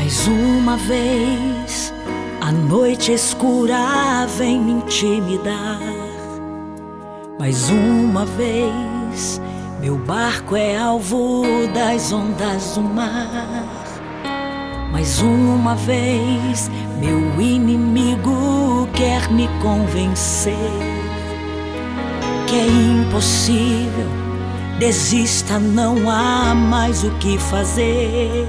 Mais uma vez, a noite escura vem me intimidar. Mais uma vez, meu barco é alvo das ondas do mar. Mais uma vez, meu inimigo quer me convencer que é impossível, desista, não há mais o que fazer.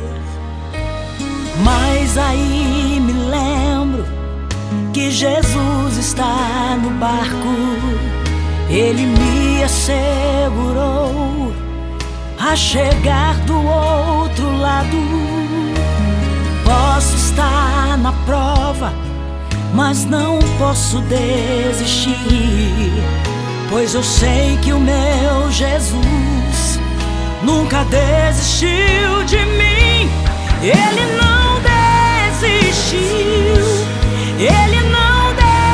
Mas aí me lembro que Jesus está no barco. Ele me assegurou a chegar do outro lado. Posso estar na prova, mas não posso desistir, pois eu sei que o meu Jesus nunca desistiu de mim. Ele não desistiu, ele não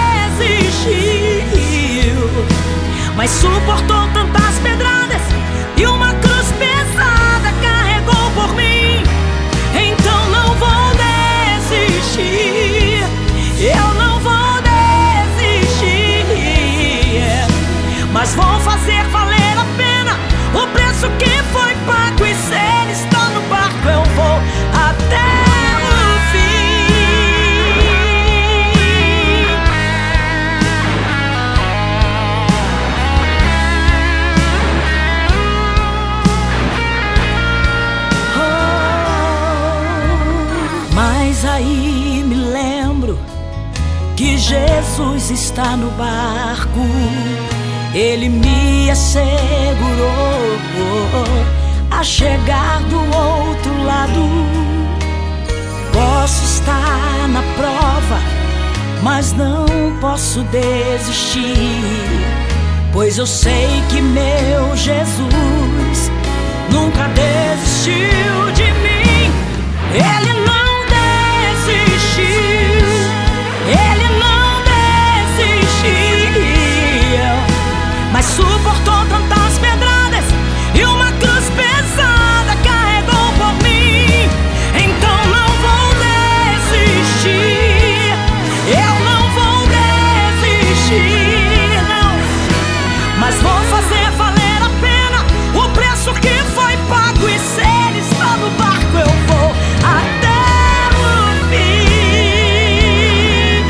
desistiu, mas suportou tantas pedradas e uma cruz pesada carregou por mim. Então não vou desistir, eu não vou desistir, mas vou fazer valer a pena o preço que foi pago. E se ele está no barco, eu vou até o fim. Mas aí me lembro que Jesus está no barco. Ele me assegurou a chegar do outro lado. Posso estar na prova, mas não posso desistir, pois eu sei que meu Jesus nunca desistiu de mim. Ele não desistiu, ele não desistiu, mas suportou tantas pedradas e uma cruz pesada carregou por mim. Então não vou desistir, eu não vou desistir, não, mas vou fazer valer a pena o preço que foi pago. E se ele está no barco, eu vou até o fim.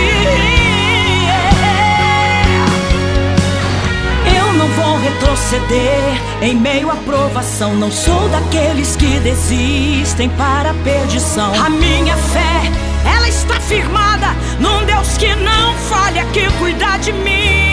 Eu não vou retroceder em meio à provação. Não sou daqueles que desistem para a perdição. A minha fé, ela está firmada num Deus que não falha, que cuida de mim.